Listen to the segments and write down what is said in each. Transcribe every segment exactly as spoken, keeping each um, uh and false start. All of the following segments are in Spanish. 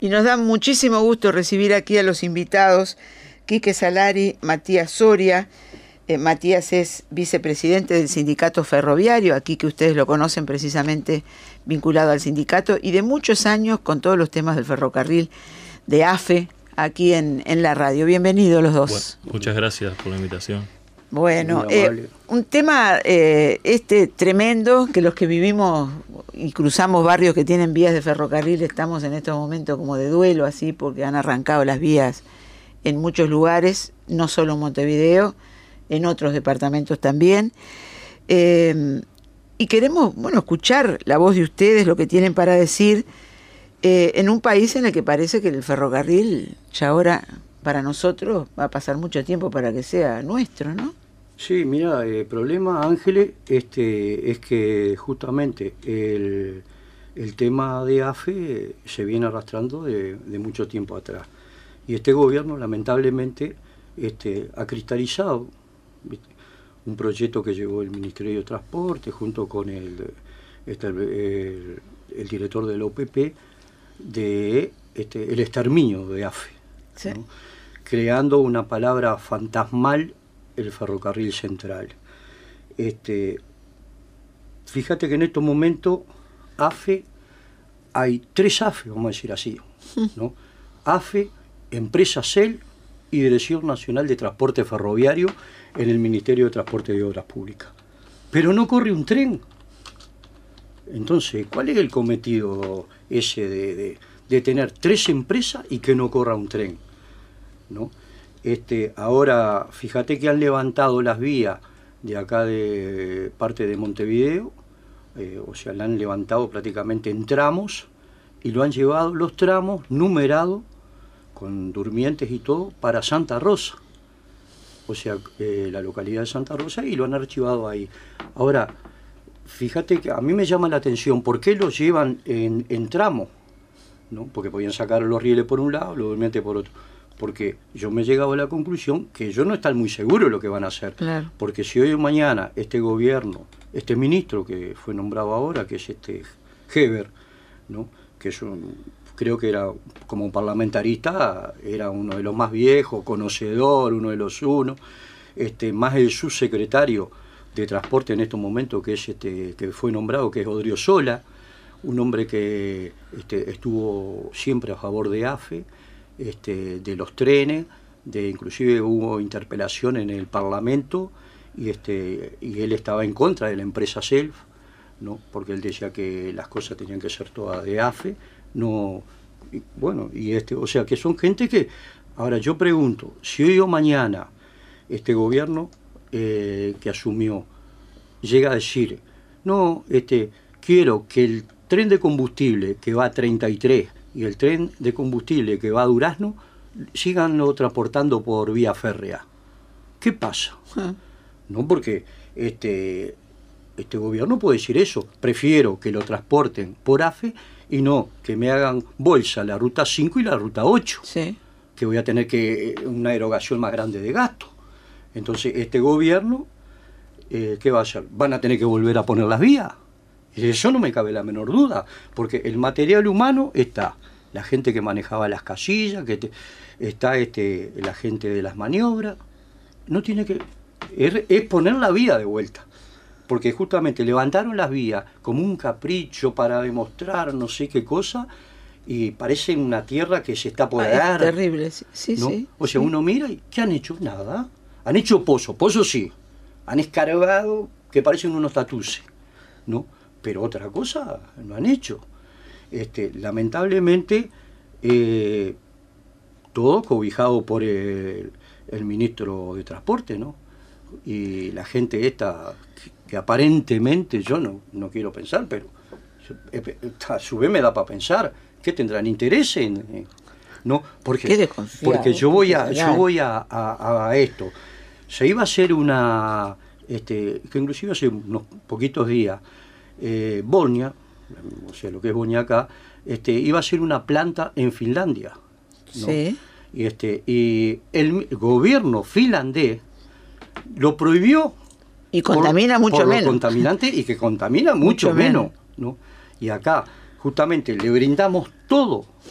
Y nos da muchísimo gusto recibir aquí a los invitados, Quique Salari, Matías Soria. Eh, Matías es vicepresidente del sindicato ferroviario, aquí que ustedes lo conocen precisamente vinculado al sindicato, y de muchos años con todos los temas del ferrocarril, de AFE, aquí en, en la radio. Bienvenidos los dos. Bueno, muchas gracias por la invitación. Bueno, eh, un tema eh, este tremendo, que los que vivimos y cruzamos barrios que tienen vías de ferrocarril estamos en estos momentos como de duelo, así, porque han arrancado las vías en muchos lugares, no solo en Montevideo, en otros departamentos también. Eh, y queremos, bueno, escuchar la voz de ustedes, lo que tienen para decir, eh, en un país en el que parece que el ferrocarril ya ahora, para nosotros, va a pasar mucho tiempo para que sea nuestro, ¿no? Sí, mira, el problema, Ángeles, este, es que justamente el, el tema de AFE se viene arrastrando de, de mucho tiempo atrás. Y este gobierno, lamentablemente, este, ha cristalizado, ¿viste?, un proyecto que llevó el Ministerio de Transporte junto con el, este, el, el director de la O P P, de este, el exterminio de AFE, sí, ¿no?, creando una palabra fantasmal, el ferrocarril central. Este, fíjate que en estos momentos AFE, hay tres AFE, vamos a decir así, ¿no? AFE, Empresa C E L y Dirección Nacional de Transporte Ferroviario en el Ministerio de Transporte y Obras Públicas. Pero no corre un tren. Entonces, ¿cuál es el cometido ese de, de, de tener tres empresas y que no corra un tren, ¿no? Este, ahora, fíjate que han levantado las vías de acá de parte de Montevideo, eh, o sea, la han levantado prácticamente en tramos y lo han llevado los tramos numerados con durmientes y todo para Santa Rosa, o sea, eh, la localidad de Santa Rosa, y lo han archivado ahí. Ahora, fíjate que a mí me llama la atención, ¿por qué los llevan en, en tramos? ¿No? Porque podían sacar los rieles por un lado, los durmientes por otro. Porque yo me he llegado a la conclusión que yo no estoy muy seguro de lo que van a hacer. Claro. Porque si hoy o mañana este gobierno, este ministro que fue nombrado ahora, que es este Heber, ¿no?, que es un, creo que era como un parlamentarista, era uno de los más viejos, conocedor, uno de los uno, este, más el subsecretario de Transporte en estos momentos, que es este, que fue nombrado, que es Odriozola, un hombre que este, estuvo siempre a favor de AFE, Este, de los trenes, de inclusive hubo interpelación en el Parlamento y, este, y él estaba en contra de la empresa Self, ¿no?, porque él decía que las cosas tenían que ser todas de AFE, no, y, bueno, y este, o sea que son gente que, ahora yo pregunto, si hoy o mañana este gobierno eh, que asumió llega a decir, no, este, quiero que el tren de combustible que va a treinta y tres y el tren de combustible que va a Durazno síganlo transportando por vía férrea, ¿qué pasa? Ah. No, porque este, este gobierno puede decir eso, prefiero que lo transporten por AFE y no que me hagan bolsa la ruta cinco y la ruta ocho, sí, que voy a tener que una erogación más grande de gasto. Entonces este gobierno, eh, ¿qué va a hacer? ¿Van a tener que volver a poner las vías? Eso no me cabe la menor duda, porque el material humano está, la gente que manejaba las casillas, que te, está este, la gente de las maniobras, no tiene que, es, es poner la vía de vuelta, porque justamente levantaron las vías como un capricho para demostrar no sé qué cosa, y parece una tierra que se está por dar. Es terrible, sí, ¿no? sí. O sea, sí. Uno mira y ¿qué han hecho? Nada. Han hecho pozo, pozo sí, han escarbado que parecen unos tatuces, ¿no? Pero otra cosa no han hecho. Este, lamentablemente, eh, todo cobijado por el, el ministro de Transporte, ¿no? Y la gente esta, que, que aparentemente, yo no, no quiero pensar, pero a su vez me da para pensar, ¿qué tendrán interés en...? en ¿no? Porque, porque yo voy a, yo voy a, a, a esto. Se iba a hacer una, este, que inclusive hace unos poquitos días, Eh, Bolnia, o sea, lo que es Bolnia acá, este, iba a ser una planta en Finlandia, ¿no? Sí. Y, este, y el, el gobierno finlandés lo prohibió. Y contamina por, mucho por menos. Los contaminantes y que contamina mucho, mucho menos, menos, ¿no? Y acá, justamente, le brindamos todo,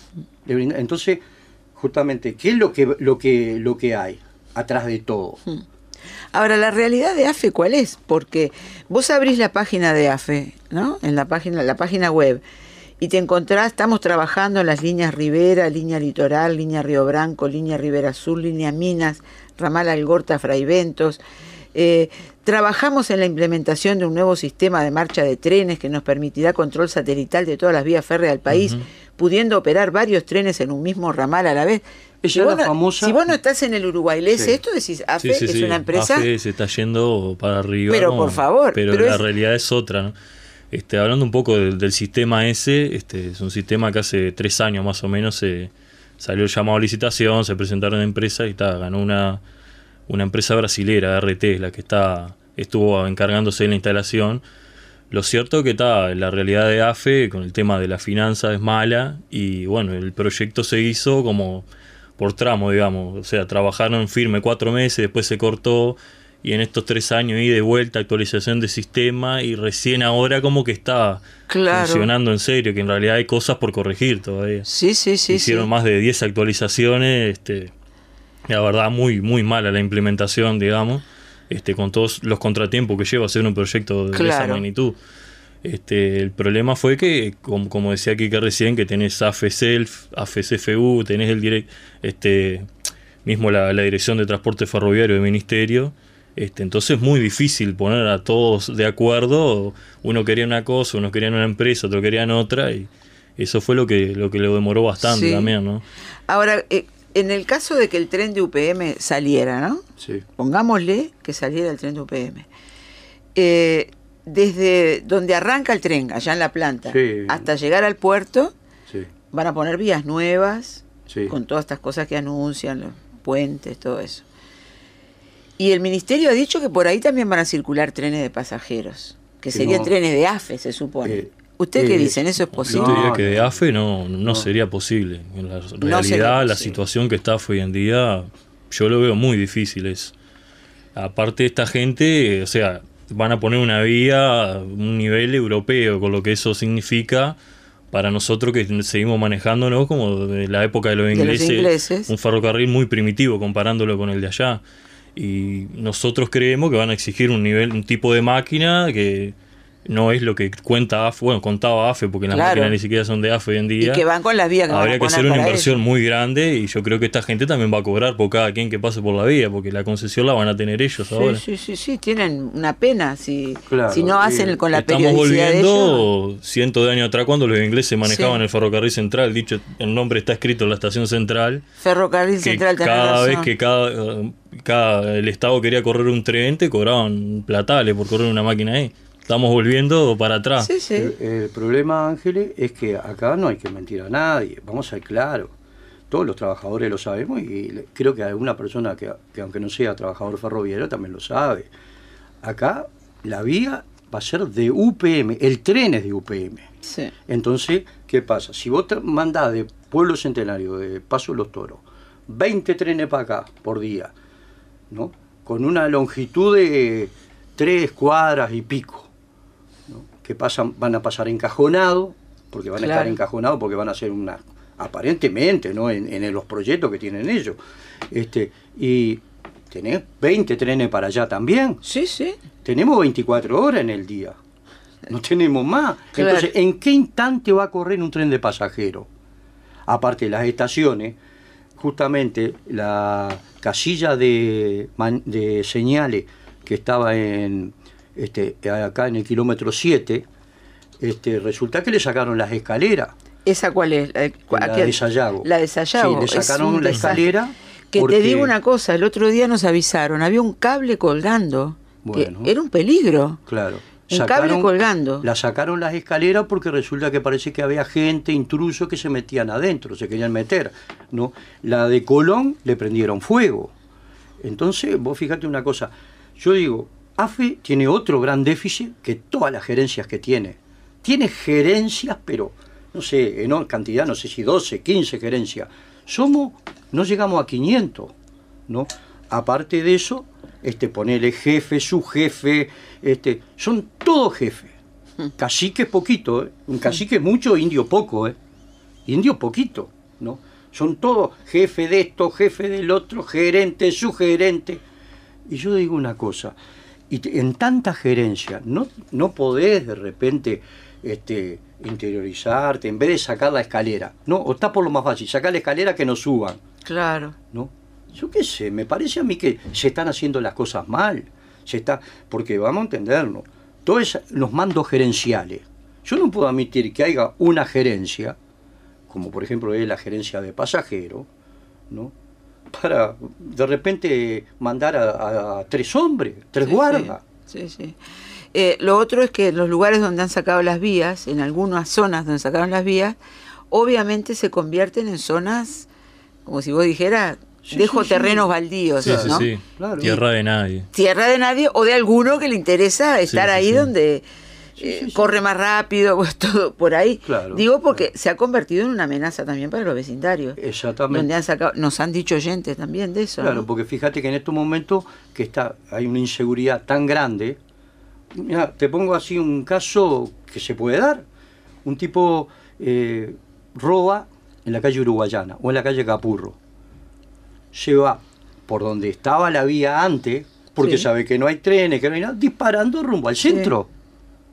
Le brinda, entonces, justamente, ¿qué es lo que, lo que, lo que hay atrás de todo? Hmm. Ahora, la realidad de AFE, ¿cuál es? Porque vos abrís la página de AFE, ¿no? En la página, la página web, y te encontrás, estamos trabajando en las líneas Rivera, línea Litoral, línea Río Branco, línea Rivera Sur, línea Minas, ramal Algorta, Fraiventos. Eh, trabajamos en la implementación de un nuevo sistema de marcha de trenes que nos permitirá control satelital de todas las vías férreas del país, uh-huh. pudiendo operar varios trenes en un mismo ramal a la vez. Si vos, no, famosa... si vos no estás en el Uruguaylés, sí. esto decís, AFE sí, sí, es sí. una empresa... AFE se está yendo para arriba. Pero por favor. Pero, pero la es... realidad es otra, ¿no? Este, hablando un poco del, del sistema ese, este, es un sistema que hace tres años más o menos se salió el llamado a licitación, se presentaron empresas y está, ganó una, una empresa brasilera, R T, la que está estuvo encargándose de la instalación. Lo cierto es que está, la realidad de AFE con el tema de la finanza es mala y bueno, el proyecto se hizo como por tramo, digamos, o sea, trabajaron firme cuatro meses, después se cortó y en estos tres años y de vuelta, actualización de sistema y recién ahora como que está claro. funcionando en serio, que en realidad hay cosas por corregir todavía. Sí, sí, sí. Hicieron sí. más de diez actualizaciones, este, la verdad muy, muy mala la implementación, digamos, este, con todos los contratiempos que lleva hacer un proyecto de claro. esa magnitud. Este, el problema fue que, como, como decía Kike recién, que tenés AFE Self, AFE C F U, tenés el direct, este, mismo la, la Dirección de Transporte Ferroviario del Ministerio. Este, entonces es muy difícil poner a todos de acuerdo. Uno quería una cosa, uno quería una empresa, otro querían otra, y eso fue lo que lo que le demoró bastante sí. también, ¿no? Ahora, eh, en el caso de que el tren de U P M saliera, ¿no? Sí. Pongámosle que saliera el tren de U P M. Eh, desde donde arranca el tren, allá en la planta, sí. hasta llegar al puerto, sí. van a poner vías nuevas, sí. con todas estas cosas que anuncian, los puentes, todo eso. Y el ministerio ha dicho que por ahí también van a circular trenes de pasajeros, que serían no, trenes de AFE, se supone. Eh, ¿Usted eh, qué dicen? ¿Eso es posible? Yo diría que de AFE no, no, no sería posible. En la realidad, no la situación que está hoy en día, yo lo veo muy difícil. Es. Aparte, esta gente, o sea, van a poner una vía a un nivel europeo, con lo que eso significa para nosotros que seguimos manejándonos como de la época de los ingleses, de los ingleses. Un ferrocarril muy primitivo comparándolo con el de allá. Y nosotros creemos que van a exigir un nivel, un tipo de máquina que no es lo que cuenta AFE, bueno, contaba AFE, porque las claro. máquinas ni siquiera son de AFE hoy en día. Y que van con las vías que Habría van a que hacer una inversión ellos. muy grande, y yo creo que esta gente también va a cobrar por cada quien que pase por la vía, porque la concesión la van a tener ellos sí, ahora. Sí, sí, sí, tienen una pena si, claro, si no hacen sí. con la Estamos periodicidad de ellos. Estamos volviendo cientos de años atrás cuando los ingleses manejaban sí. el ferrocarril central, dicho el nombre está escrito en la estación central. Ferrocarril central, que cada vez que cada, cada el Estado quería correr un tren, te cobraban platales por correr una máquina ahí. Estamos volviendo para atrás. Sí, sí. El, el problema, Ángeles, es que acá no hay que mentir a nadie. Vamos a ser claros. Todos los trabajadores lo sabemos y creo que alguna persona que, que aunque no sea trabajador ferroviario también lo sabe. Acá la vía va a ser de U P M. El tren es de U P M. Sí. Entonces, ¿qué pasa? Si vos te mandás de Pueblo Centenario, de Paso de los Toros, veinte trenes para acá por día, ¿no? Con una longitud de tres cuadras y pico, que pasan, van a pasar encajonados, porque van claro. a estar encajonados, porque van a ser una, aparentemente, ¿no? En, en los proyectos que tienen ellos. Este, y tenés veinte trenes para allá también. Sí, sí. Tenemos veinticuatro horas en el día. No tenemos más. Claro. Entonces, ¿en qué instante va a correr un tren de pasajeros? Aparte de las estaciones, justamente la casilla de, de señales que estaba en Este, acá en el kilómetro siete, este, resulta que le sacaron las escaleras. ¿Esa cuál es? La de, la de Sayago. La de Sayago. Sí, le sacaron la escalera. Que porque... te digo una cosa, el otro día nos avisaron, había un cable colgando, bueno, que era un peligro. Claro. Un sacaron, cable colgando. La sacaron las escaleras porque resulta que parece que había gente, intrusos, que se metían adentro, se querían meter, ¿no? La de Colón le prendieron fuego. Entonces, vos fíjate una cosa, yo digo, AFE tiene otro gran déficit que todas las gerencias que tiene. Tiene gerencias, pero no sé, en cantidad, no sé si doce, quince gerencias. Somos, no llegamos a quinientos, ¿no? Aparte de eso, este, ponele jefe, subjefe, este, son todos jefes. Cacique es poquito, ¿eh? Un cacique es mucho, indio poco, ¿eh? Indio poquito. ¿no? Son todos jefe de esto, jefe del otro, gerente, subgerente. Y yo digo una cosa, y te, en tanta gerencia, no, no podés de repente este, interiorizarte, en vez de sacar la escalera, ¿no? O está por lo más fácil, sacar la escalera que nos suban. Claro. ¿No? Yo qué sé, me parece a mí que se están haciendo las cosas mal. Se está, porque vamos a entenderlo, todos los mandos gerenciales. Yo no puedo admitir que haya una gerencia, como por ejemplo es la gerencia de pasajeros, ¿no? Para de repente mandar a, a tres hombres, tres sí, guardas. Sí, sí. sí. Eh, lo otro es que en los lugares donde han sacado las vías, en algunas zonas donde sacaron las vías, obviamente se convierten en zonas, como si vos dijeras, sí, dejo sí, terrenos sí. baldíos, sí, ¿no? Sí, sí. Claro. Tierra de nadie. Tierra de nadie o de alguno que le interesa estar sí, sí, ahí sí. donde... Sí, sí, sí. corre más rápido, pues todo por ahí. Claro, Digo porque claro. se ha convertido en una amenaza también para los vecindarios. Exactamente. Donde han sacado, nos han dicho oyentes también de eso. Claro, ¿no? Porque fíjate que en estos momentos que está hay una inseguridad tan grande. Mira, te pongo así un caso que se puede dar. Un tipo eh, roba en la calle Uruguayana o en la calle Capurro. Se va por donde estaba la vía antes, porque sí. sabe que no hay trenes, que no hay nada, disparando rumbo al centro. Sí.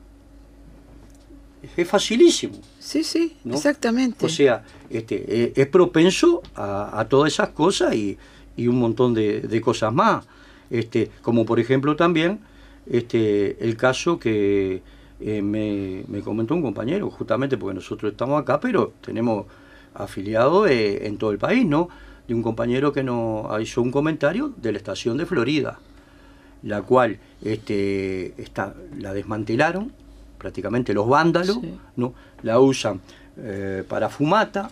Es facilísimo. Sí, sí, ¿no? Exactamente. O sea, este, es, es propenso a, a todas esas cosas y, y un montón de, de cosas más. Este, como por ejemplo también este, el caso que eh, me, me comentó un compañero, justamente porque nosotros estamos acá, pero tenemos afiliados eh, en todo el país, ¿no? De un compañero que nos hizo un comentario de la estación de Florida, la cual este, está, la desmantelaron. Prácticamente los vándalos, sí. ¿no? La usan eh, para fumata,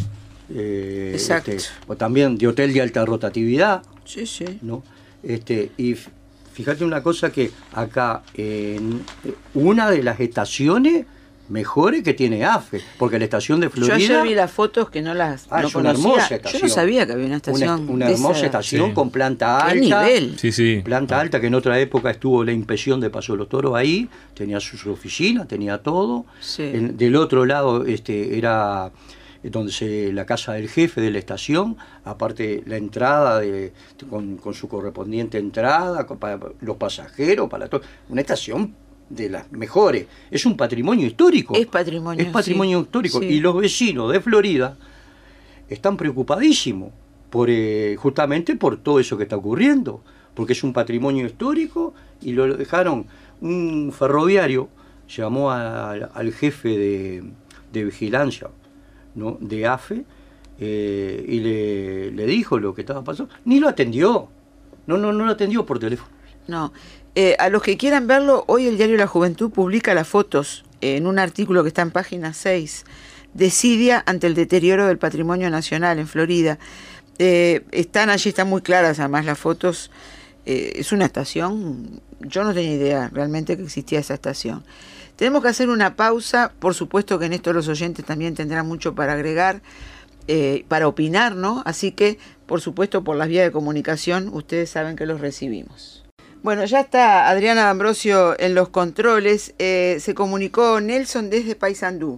eh, Exacto. Este, o también de hotel de alta rotatividad. Sí, sí. ¿No? Este, y fíjate una cosa que acá, en una de las estaciones mejores que tiene AFE, porque la estación de Florida... Yo ayer vi las fotos que no las ah, no es una conocía. hermosa estación. Yo no sabía que había una estación. Una, una hermosa esa... estación sí. con planta alta. ¿Qué nivel? Sí, sí. Planta ah. alta, que en otra época estuvo la inspección de Paso de los Toros ahí, tenía sus oficinas, tenía todo. Sí. En, del otro lado este, era donde se, la casa del jefe de la estación, aparte la entrada de, con, con su correspondiente entrada, para los pasajeros, para todo. Una estación de las mejores. Es un patrimonio histórico. Es patrimonio. Es patrimonio sí. histórico. Sí. Y los vecinos de Florida están preocupadísimos por eh, justamente por todo eso que está ocurriendo, porque es un patrimonio histórico y lo dejaron. Un ferroviario llamó a, al jefe de, de vigilancia, ¿no? de AFE eh, y le, le dijo lo que estaba pasando. Ni lo atendió. No, no, no lo atendió por teléfono. No. Eh, a los que quieran verlo, hoy el diario La Juventud publica las fotos eh, en un artículo que está en página seis. Desidia ante el deterioro del patrimonio nacional en Florida. Eh, están allí, están muy claras además las fotos. Eh, es una estación, yo no tenía idea realmente que existía esa estación. Tenemos que hacer una pausa, por supuesto que en esto los oyentes también tendrán mucho para agregar, eh, para opinar, ¿no? Así que, por supuesto, por las vías de comunicación, ustedes saben que los recibimos. Bueno, ya está Adriana D'Ambrosio en los controles. Eh, se comunicó Nelson desde Paysandú.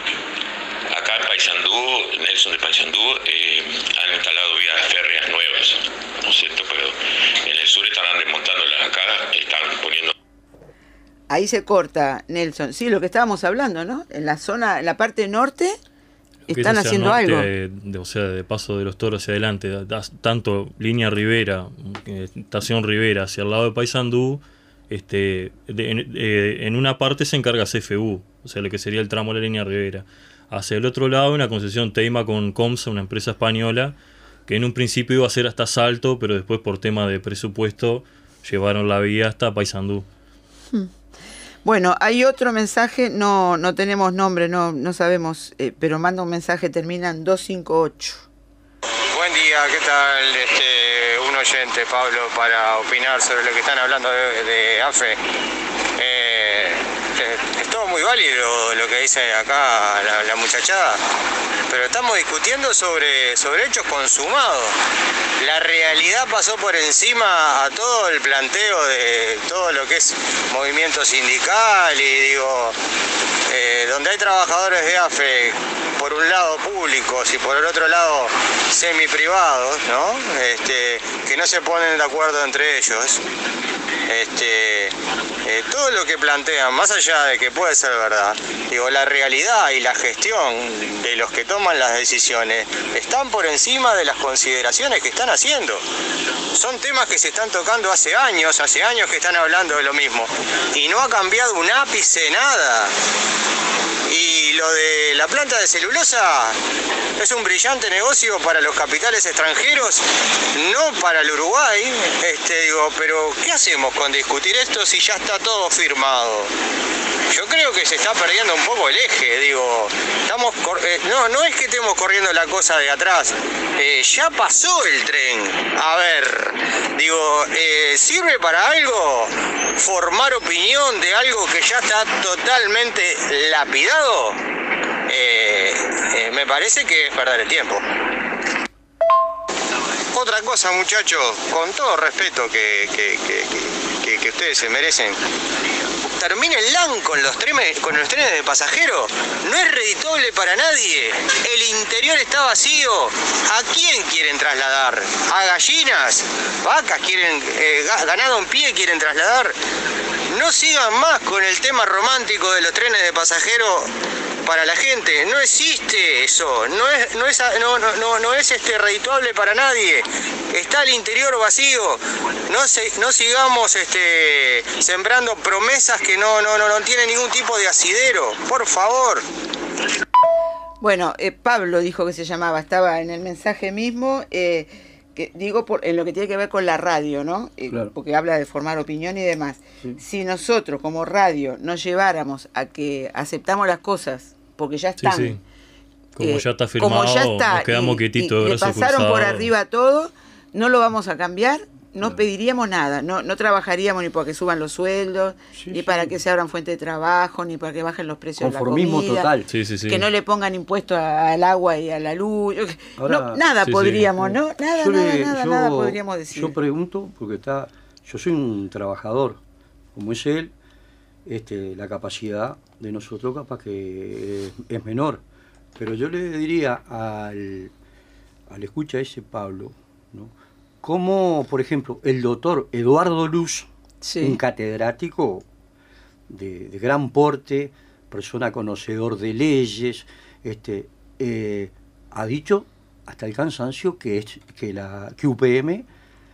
Acá en Paysandú, Nelson de Paysandú, eh, han instalado vías férreas nuevas, ¿no es cierto? Pero en el sur estarán desmontándolas, acá están poniendo... Ahí se corta, Nelson. Sí, lo que estábamos hablando, ¿no? En la zona, en la parte norte... Están haciendo norte, algo. De, de, o sea, de Paso de los Toros hacia adelante, da, tanto línea Rivera, estación Rivera hacia el lado de Paysandú, este, de, en, eh, en una parte se encarga C F U, o sea, lo que sería el tramo de la línea Rivera. Hacia el otro lado, una concesión Teima con Comsa, una empresa española, que en un principio iba a ser hasta Salto, pero después por tema de presupuesto llevaron la vía hasta Paysandú. Hmm. Bueno, hay otro mensaje, no no tenemos nombre, no no sabemos, eh, pero manda un mensaje, termina en doscientos cincuenta y ocho. Buen día, ¿qué tal? Este, un oyente, Pablo, para opinar sobre lo que están hablando de, de AFE. Eh, eh, es todo muy muy válido lo que dice acá la, la muchachada, pero estamos discutiendo sobre, sobre hechos consumados. La realidad pasó por encima a todo el planteo de todo lo que es movimiento sindical y digo, eh, donde hay trabajadores de A F E, por un lado públicos y por el otro lado semi-privados, ¿no? Este, que no se ponen de acuerdo entre ellos. Este, eh, todo lo que plantean, más allá de que puede ser verdad, digo, la realidad y la gestión de los que toman las decisiones están por encima de las consideraciones que están haciendo. Son temas que se están tocando hace años, hace años que están hablando de lo mismo y no ha cambiado un ápice, nada. Y lo de la planta de celulosa es un brillante negocio para los capitales extranjeros, no para el Uruguay. Este, digo, pero ¿qué hacemos con discutir esto si ya está todo firmado? Yo creo que se está perdiendo un poco el eje, digo, estamos eh, no, no es que estemos corriendo la cosa de atrás, eh, ya pasó el tren. A ver, digo, eh, ¿sirve para algo formar opinión de algo que ya está totalmente lapidado? Eh, eh, me parece que es perder el tiempo. Otra cosa, muchachos, con todo respeto que, que, que, que, que ustedes se merecen, termine el LAN con los trenes, con los trenes de pasajeros, no es redituable para nadie. El interior está vacío. ¿A quién quieren trasladar? ¿A gallinas? ¿Vacas quieren, eh, ganado en pie quieren trasladar? No sigan más con el tema romántico de los trenes de pasajeros para la gente. No existe eso, no es, no es, no, no, no, no es este redituable para nadie. Está el interior vacío. No se, no sigamos este, sembrando promesas que no, no, no, no tienen ningún tipo de asidero, por favor. Bueno, eh, Pablo dijo que se llamaba, estaba en el mensaje mismo, eh, que digo por, en lo que tiene que ver con la radio, ¿no? Eh, claro. Porque habla de formar opinión y demás. Sí. Si nosotros como radio nos lleváramos a que aceptamos las cosas porque ya están, sí, sí. Como eh, ya está firmado, como ya está, nos quedamos y, quietitos, y de le brazos pasaron cruzados. por arriba todo, no lo vamos a cambiar. No Claro. pediríamos nada, no, no trabajaríamos ni porque suban los sueldos, Sí, ni sí. para que se abran fuentes de trabajo, ni para que bajen los precios de la Conformismo comida, total. Sí, sí, sí. que no le pongan impuesto a- al agua y a la luz. Ahora, no, nada sí, podríamos, sí. ¿no? Nada, Yo nada, le- nada, yo- nada podríamos decir. Yo pregunto, porque está, yo soy un trabajador, como es él, este, la capacidad de nosotros capaz que es, es menor. Pero yo le diría al, al escucha ese Pablo, ¿no? Como, por ejemplo, el doctor Eduardo Luz, Sí. un catedrático de, de gran porte, persona conocedor de leyes, este, eh, ha dicho hasta el cansancio que, es, que, la, que U P M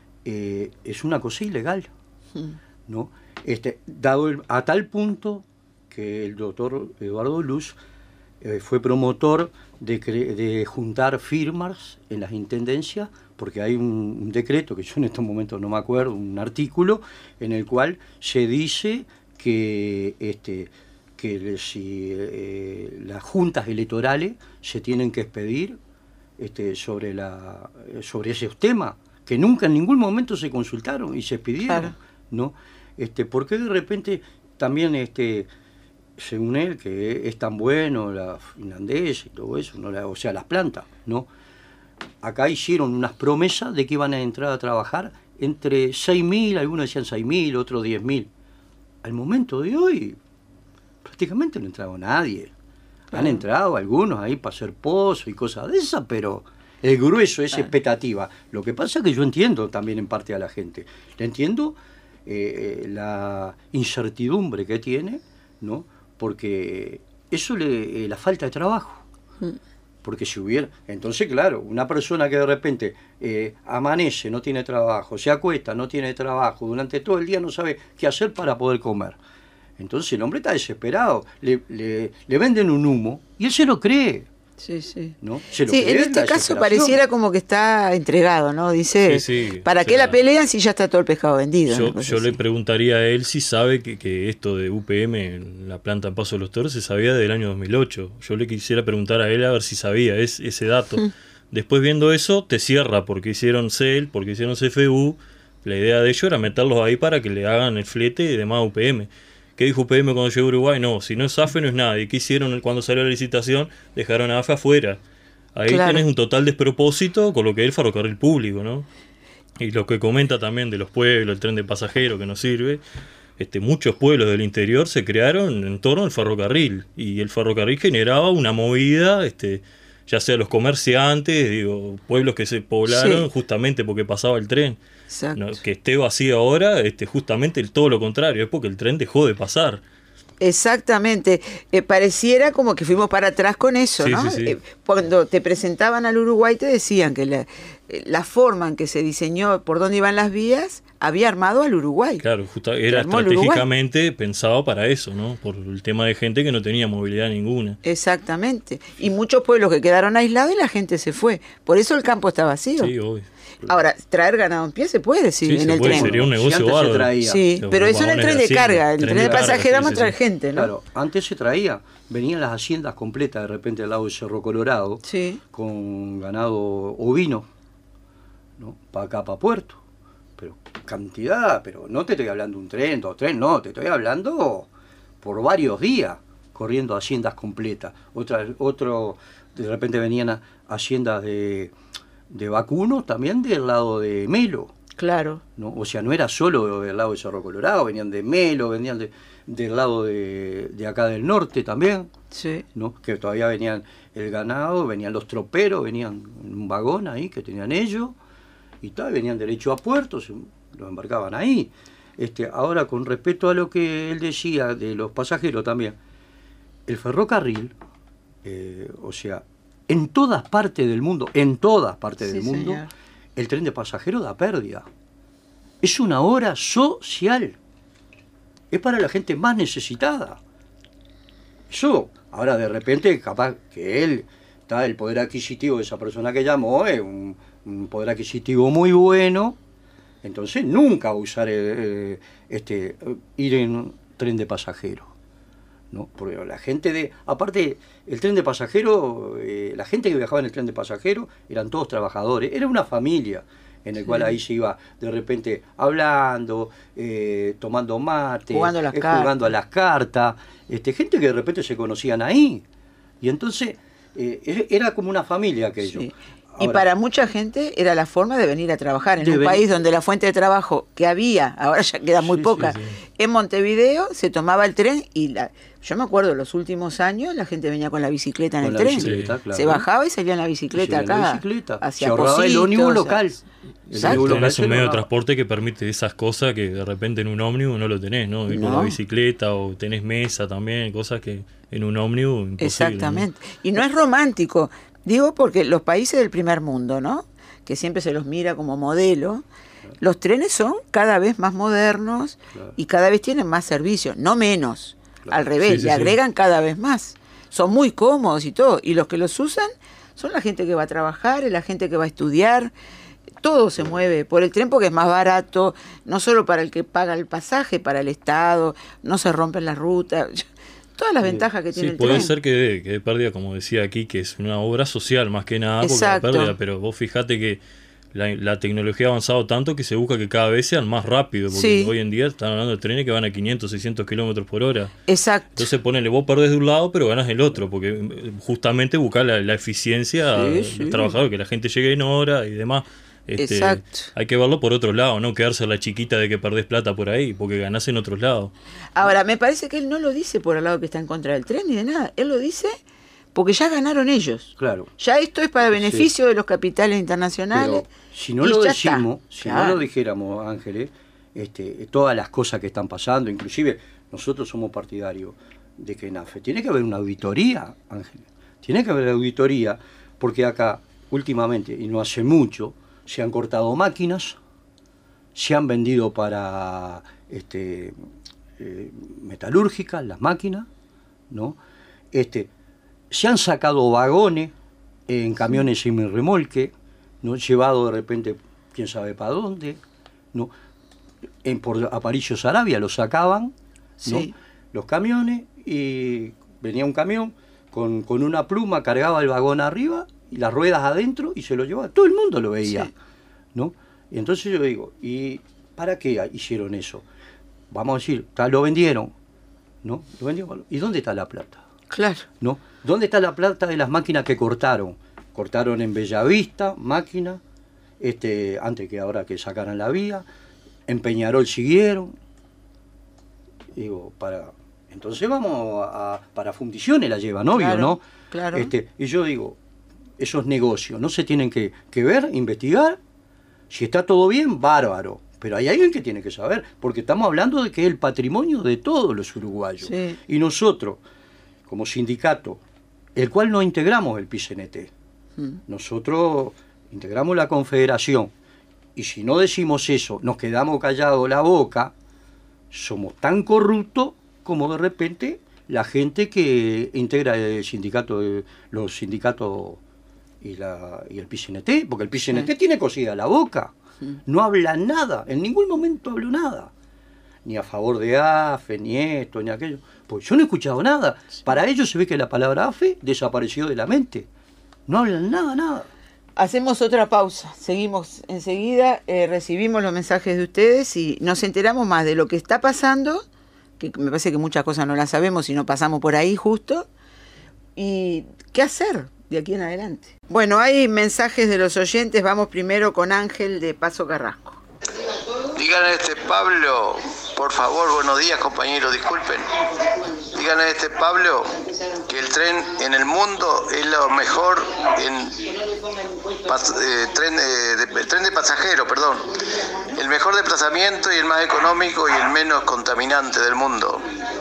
eh, es una cosa ilegal, Mm. ¿no? Este, dado el, a tal punto que el doctor Eduardo Luz eh, fue promotor de, cre- de juntar firmas en las intendencias, porque hay un, un decreto, que yo en estos momentos no me acuerdo, un artículo, en el cual se dice que, este, que si eh, las juntas electorales se tienen que expedir este, sobre, la, sobre esos temas, que nunca en ningún momento se consultaron y se expidieron, Claro. ¿no? Este, ¿por qué de repente también, este, según él, que es tan bueno la finlandesa y todo eso, ¿no? La, o sea, las plantas, ¿no? Acá hicieron unas promesas de que iban a entrar a trabajar entre seis mil, algunos decían seis mil, otros diez mil. Al momento de hoy, prácticamente no ha entrado nadie. Claro. Han entrado algunos ahí para hacer pozos y cosas de esas, pero el grueso es Claro. expectativa. Lo que pasa es que yo entiendo también en parte a la gente. Le entiendo eh, la incertidumbre que tiene, ¿no? Porque eso le eh, la falta de trabajo. Mm. Porque si hubiera, entonces claro, una persona que de repente eh, amanece, no tiene trabajo, se acuesta, no tiene trabajo, durante todo el día no sabe qué hacer para poder comer. Entonces el hombre está desesperado, le, le, le venden un humo y él se lo cree, Sí, sí. ¿no? Se lo Sí, cree, en la este caso desesperación. pareciera como que está entregado, ¿no? Dice, Sí, sí, ¿para o qué sea, la pelean si ya está todo el pescado vendido? Yo, Una cosa yo le así. preguntaría a él si sabe que, que esto de U P M en la planta en Paso de los Toros se sabía del año dos mil ocho. Yo le quisiera preguntar a él a ver si sabía es, ese dato. Mm. Después viendo eso, te cierra porque hicieron C E L, porque hicieron C F U. La idea de ellos era meterlos ahí para que le hagan el flete y demás a U P M. ¿Qué dijo U P M cuando llegó a Uruguay? No, si no es A F E no es nadie. ¿Qué hicieron cuando salió la licitación? Dejaron a A F E afuera. Ahí claro. tenés un total despropósito con lo que es el ferrocarril público, ¿no? Y lo que comenta también de los pueblos, el tren de pasajeros que no sirve. Este, muchos pueblos del interior se crearon en torno al ferrocarril. Y el ferrocarril generaba una movida, este, ya sea los comerciantes, digo, pueblos que se poblaron sí. justamente porque pasaba el tren. ¿No? Que esté vacío ahora, este, justamente el, todo lo contrario, es porque el tren dejó de pasar. Exactamente, eh, pareciera como que fuimos para atrás con eso, sí, ¿no? Sí, sí. Eh, cuando te presentaban al Uruguay te decían que la, la forma en que se diseñó por dónde iban las vías había armado al Uruguay. Claro, justo, era estratégicamente pensado para eso, ¿no? Por el tema de gente que no tenía movilidad ninguna. Exactamente, y muchos pueblos que quedaron aislados y la gente se fue, por eso el campo está vacío. Sí, obvio. Ahora, traer ganado en pie se puede, sí, sí en se el puede, tren. Sería un negocio si bárbaro. Traía. Sí, Los pero eso en el tren de, de carga, el tren, tren de, de pasajeros vamos a traer sí, gente, ¿no? Claro, antes se traía, venían las haciendas completas de repente al lado de Cerro Colorado, sí. con ganado ovino, ¿no? Para acá, para Puerto. Pero cantidad, pero no te estoy hablando un tren, dos trenes, no, te estoy hablando por varios días corriendo haciendas completas. Otra, otro, de repente venían a haciendas de... de vacunos también del lado de Melo. Claro. ¿No? O sea, no era solo del lado de Cerro Colorado, venían de Melo, venían de, del lado de, de acá del norte también. Sí. ¿No? Que todavía venían el ganado, venían los troperos, venían en un vagón ahí que tenían ellos, y tal, venían derecho a Puerto, se, los embarcaban ahí. Este, ahora, con respecto a lo que él decía de los pasajeros también, el ferrocarril, eh, o sea, en todas partes del mundo, en todas partes sí, del mundo, señor. El tren de pasajeros da pérdida. Es una obra social. Es para la gente más necesitada. Eso, ahora de repente, capaz que él, está el poder adquisitivo de esa persona que llamó, es un, un poder adquisitivo muy bueno, entonces nunca va a usar eh, este, ir en un tren de pasajeros. ¿No? Porque la gente de, aparte el tren de pasajeros, eh, la gente que viajaba en el tren de pasajeros eran todos trabajadores, era una familia en el sí. cual ahí se iba de repente hablando, eh, tomando mate, jugando, las eh, jugando a las cartas, este, gente que de repente se conocían ahí, y entonces eh, era como una familia aquello. Sí. Ahora, y para mucha gente era la forma de venir a trabajar en un venir. país donde la fuente de trabajo que había, ahora ya queda muy sí, poca, sí, sí. en Montevideo se tomaba el tren y la, yo me acuerdo los últimos años la gente venía con la bicicleta en con el la tren, bicicleta, claro. se bajaba y salía en la bicicleta acá, la bicicleta. hacia se ahorraba el ómnibus local. Tenés un medio de transporte que permite esas cosas que de repente en un ómnibus no lo tenés, ¿no? Ir no. con la bicicleta o tenés mesa también, cosas que en un ómnibus imposible. Exactamente, ¿no? Y no es romántico. Digo porque los países del primer mundo, ¿no? Que siempre se los mira como modelo, los trenes son cada vez más modernos claro. y cada vez tienen más servicios, no menos, claro. al revés, sí, sí, le agregan sí. cada vez más. Son muy cómodos y todo, y los que los usan son la gente que va a trabajar, la gente que va a estudiar, todo se mueve por el tren porque es más barato, no solo para el que paga el pasaje, para el Estado, no se rompen las rutas... Todas las ventajas que tiene sí, el puede tren. ser que dé, que dé pérdida, como decía aquí, que es una obra social más que nada, porque da pérdida, pero vos fijate que la, la tecnología ha avanzado tanto que se busca que cada vez sean más rápido, porque sí. hoy en día están hablando de trenes que van a quinientos, seiscientos kilómetros por hora. Exacto. Entonces ponele, vos perdés de un lado, pero ganás del otro, porque justamente buscar la, la eficiencia sí, del sí. trabajador, que la gente llegue en hora y demás. Este, Exacto. Hay que verlo por otro lado, no quedarse la chiquita de que perdés plata por ahí, porque ganás en otros lados. Ahora, me parece que él no lo dice por el lado que está en contra del tren ni de nada. Él lo dice porque ya ganaron ellos. Claro. Ya esto es para beneficio sí. de los capitales internacionales. Pero si no lo decimos, está. si claro. no lo dijéramos, Ángeles, este, todas las cosas que están pasando, inclusive nosotros somos partidarios de que en A F E tiene que haber una auditoría, Ángeles. Tiene que haber auditoría, porque acá, últimamente, y no hace mucho, se han cortado máquinas, se han vendido para este, eh, metalúrgicas las máquinas, ¿no? Este, se han sacado vagones en camiones sí. sin remolque, ¿no? Llevado de repente, quién sabe para dónde, ¿no? En, por Aparicio Saravia los sacaban, ¿no? Sí. los camiones, y venía un camión con, con una pluma, cargaba el vagón arriba, y las ruedas adentro, y se lo llevaba. Todo el mundo lo veía, sí. ¿no? Y entonces yo digo, ¿y para qué hicieron eso? Vamos a decir, tal, lo vendieron, ¿no? Lo vendió, ¿y dónde está la plata? Claro. ¿No? ¿Dónde está la plata de las máquinas que cortaron? Cortaron en Bellavista, máquina, este, antes que ahora que sacaran la vía, en Peñarol siguieron. Digo, para. Entonces vamos a, a para fundiciones la llevan, obvio, claro, ¿no? Claro. Este, y yo digo, esos negocios no se tienen que, que ver, investigar. Si está todo bien, bárbaro. Pero hay alguien que tiene que saber, porque estamos hablando de que es el patrimonio de todos los uruguayos. Sí. Y nosotros, como sindicato, el cual no integramos el P I C N T, mm. nosotros integramos la Confederación, y si no decimos eso, nos quedamos callados la boca, somos tan corruptos como de repente la gente que integra el sindicato, los sindicatos y, la, y el P I C N T, porque el P I C N T sí. tiene cosida la boca. No habla nada, en ningún momento habló nada. Ni a favor de A F E, ni esto, ni aquello. Pues yo no he escuchado nada. Sí. Para ellos se ve que la palabra A F E desapareció de la mente. No hablan nada, nada. Hacemos otra pausa. Seguimos enseguida, eh, recibimos los mensajes de ustedes y nos enteramos más de lo que está pasando, que me parece que muchas cosas no las sabemos y no pasamos por ahí justo, y qué hacer de aquí en adelante. Bueno, hay mensajes de los oyentes. Vamos primero con Ángel de Paso Carrasco. Díganle a este Pablo, por favor, buenos días compañeros, disculpen. Díganle a este Pablo que el tren en el mundo es lo mejor en pas, eh, tren, eh, de, el tren de pasajero, perdón. El mejor desplazamiento y el más económico y el menos contaminante del mundo.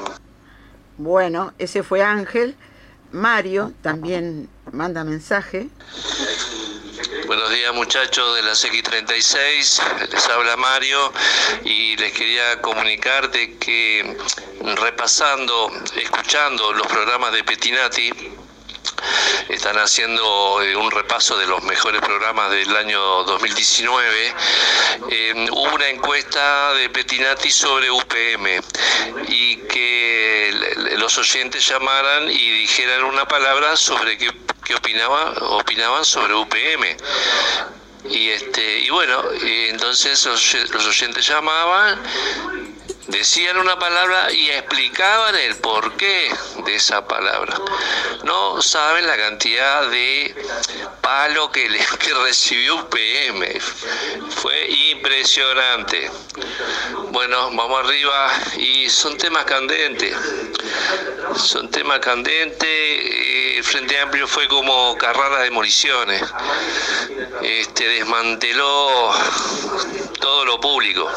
Bueno, ese fue Ángel. Mario también manda mensaje. Buenos días muchachos de la C X treinta y seis, les habla Mario y les quería comunicar de que repasando, escuchando los programas de Pettinati, están haciendo eh, un repaso de los mejores programas del año dos mil diecinueve. Eh, hubo una encuesta de Pettinati sobre U P M y que los oyentes llamaran y dijeran una palabra sobre qué, qué opinaba, opinaban sobre U P M. Y este y bueno, eh, entonces los, los oyentes llamaban, decían una palabra y explicaban el porqué de esa palabra. No saben la cantidad de palo que, le, que recibió U P M. Fue impresionante. Bueno, vamos arriba y son temas candentes. Son temas candentes. El Frente Amplio fue como Carrara de Demoliciones. Este, desmanteló todo lo público.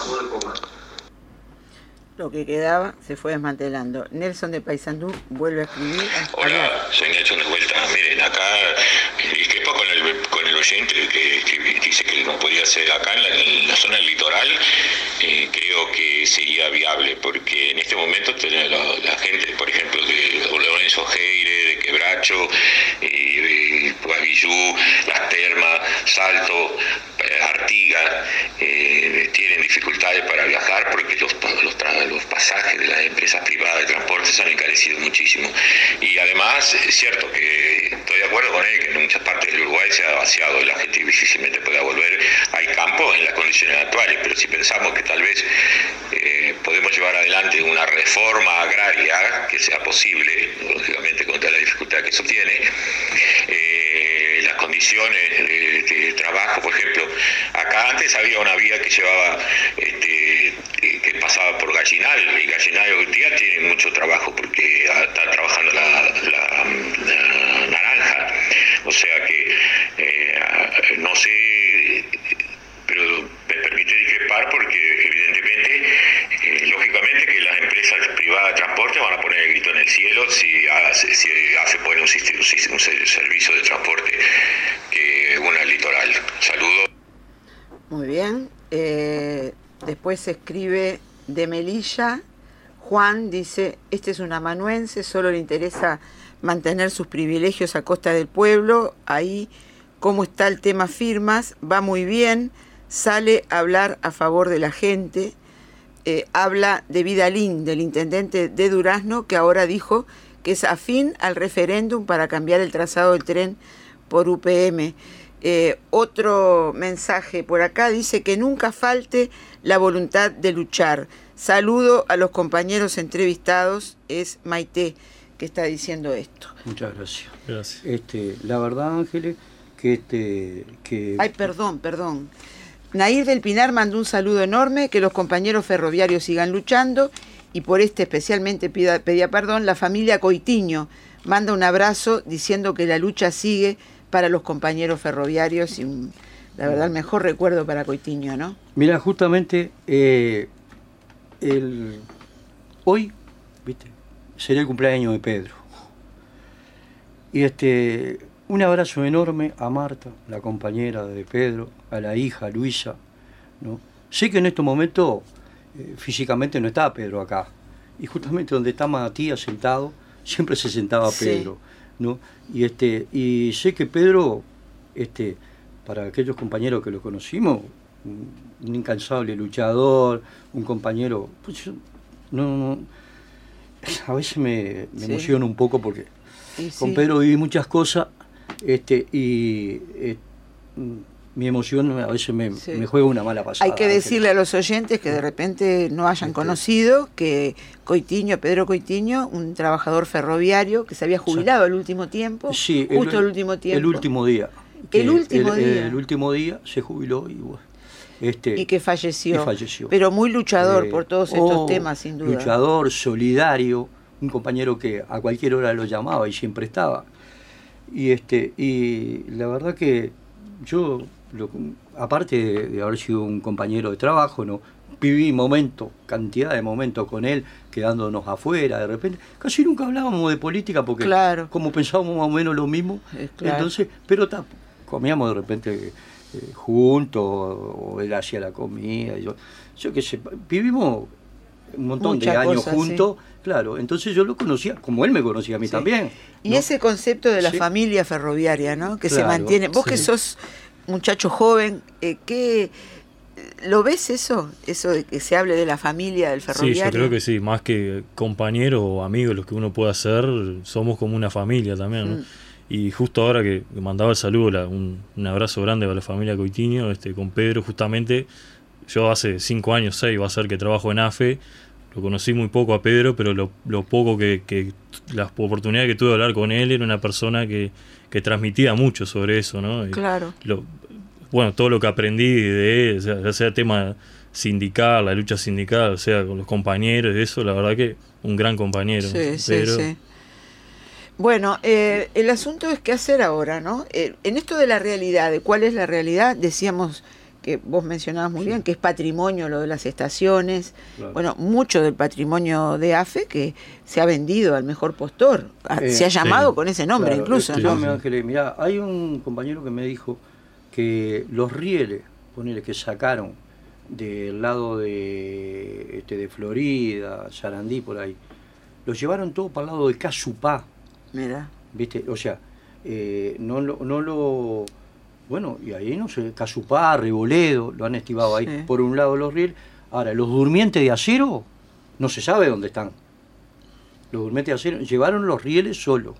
Lo que quedaba se fue desmantelando. Nelson de Paysandú vuelve a escribir. Hola, soy Nelson de vuelta. Miren, acá discrepo con el, con el oyente que, que dice que no podía ser acá en la, en la zona del litoral. Eh, creo que sería viable, porque en este momento la, la gente, por ejemplo, de Lorenzo Geire, de Quebracho, eh, Guavillú, Las Termas, Salto, eh, Artigas, eh, tienen dificultades para viajar porque los, los los pasajes de las empresas privadas de transporte se han encarecido muchísimo. Y además es cierto que estoy de acuerdo con él que en muchas partes del Uruguay se ha vaciado, la gente difícilmente pueda volver. Hay campos en las condiciones actuales, pero si pensamos que tal vez eh, podemos llevar adelante una reforma agraria que sea posible, lógicamente con toda la dificultad que eso tiene, eh, las condiciones de, de trabajo, por ejemplo, acá antes había una vía que llevaba este, que pasaba por Gallinal, y Gallinal hoy día tiene mucho trabajo porque está trabajando la, la, la naranja, o sea que eh, no sé, pero me permite discrepar porque evidentemente, eh, lógicamente que las empresas privadas de transporte van a poner el grito en el cielo si hace, si hace poner un, sistema, un servicio de transporte que une el litoral. Saludos. Muy bien. Eh, después se escribe de Melilla. Juan dice, este es un amanuense, solo le interesa mantener sus privilegios a costa del pueblo. Ahí, cómo está el tema firmas, va muy bien, sale a hablar a favor de la gente. Eh, habla de Vidalín, del intendente de Durazno, que ahora dijo que es afín al referéndum para cambiar el trazado del tren por U P M. Eh, otro mensaje por acá dice que nunca falte la voluntad de luchar. Saludo a los compañeros entrevistados, es Maite que está diciendo esto. Muchas gracias. Gracias. Este, la verdad, Ángeles, que este que Ay, perdón, perdón. Nair del Pinar mandó un saludo enorme, que los compañeros ferroviarios sigan luchando, y por este especialmente pida, pedía perdón. La familia Coitiño manda un abrazo diciendo que la lucha sigue para los compañeros ferroviarios, y un, la verdad el mejor recuerdo para Coitiño, ¿no? Mira, justamente eh, el, hoy, viste, sería el cumpleaños de Pedro. Y este, un abrazo enorme a Marta, la compañera de Pedro, a la hija Luisa, ¿no? Sé que en estos momentos eh, físicamente no está Pedro acá, y justamente donde está Matías sentado, siempre se sentaba Pedro, sí. ¿No? Y este, y sé que Pedro, este, para aquellos compañeros que lo conocimos, un, un incansable luchador, un compañero, pues, no, no, a veces me, me sí. emociono un poco porque sí, con sí. Pedro viví muchas cosas, este, y eh, mi emoción a veces me, sí. me juega una mala pasada. Hay que decirle a los oyentes que de repente no hayan este, conocido que Coitiño, Pedro Coitiño, un trabajador ferroviario que se había jubilado el último tiempo, sí, justo el, el último tiempo. El último día. El último el, día. El último día se jubiló y bueno. Este, y que falleció. Y falleció. Pero muy luchador eh, por todos estos oh, temas, sin duda. Luchador, solidario, un compañero que a cualquier hora lo llamaba y siempre estaba. Y este y la verdad que yo, lo, aparte de, de haber sido un compañero de trabajo, no viví momentos, cantidad de momentos con él, quedándonos afuera, de repente, casi nunca hablábamos de política porque claro. como pensábamos más o menos lo mismo, eh, claro. entonces, pero ta, comíamos de repente eh, juntos, o él hacía la comida, y yo, yo qué sé, vivimos un montón Mucha de años cosa, juntos, sí. claro, entonces yo lo conocía, como él me conocía a mí sí. también. Y ¿no? Ese concepto de la sí. familia ferroviaria, ¿no? Que claro, se mantiene, vos sí. que sos muchacho joven, eh, ¿qué, ¿lo ves eso? Eso de que se hable de la familia del ferroviario. Sí, yo creo que sí, más que compañeros o amigos, los que uno puede hacer, somos como una familia también, ¿no? Mm. Y justo ahora que mandaba el saludo, la, un, un abrazo grande para la familia Coitiño, este, con Pedro, justamente, yo hace cinco años, seis, va a ser que trabajo en A F E, lo conocí muy poco a Pedro, pero lo, lo poco que, que, las oportunidades que tuve de hablar con él, era una persona que, que transmitía mucho sobre eso, ¿no? Claro. Lo, bueno, todo lo que aprendí de él, o sea, ya sea tema sindical, la lucha sindical, o sea, con los compañeros y eso, la verdad que un gran compañero. Sí, Pedro. sí, sí. Bueno, eh, el asunto es qué hacer ahora, ¿no? Eh, en esto de la realidad, de cuál es la realidad, decíamos que vos mencionabas muy sí. bien, que es patrimonio lo de las estaciones, claro. bueno, mucho del patrimonio de A F E que se ha vendido al mejor postor, eh, se ha llamado sí. con ese nombre claro, incluso, este, ¿no? Yo, Ángeles, mirá, hay un compañero que me dijo que los rieles, ponele, que sacaron del lado de, este, de Florida, Sarandí, por ahí, los llevaron todo para el lado de Casupá. Mira. ¿Viste? O sea, eh, no, lo, no lo... Bueno, y ahí no sé, Casupá, Reboledo, lo han estivado ahí. Sí. Por un lado los rieles. Ahora, los durmientes de acero, no se sabe dónde están. Los durmientes de acero llevaron los rieles solo.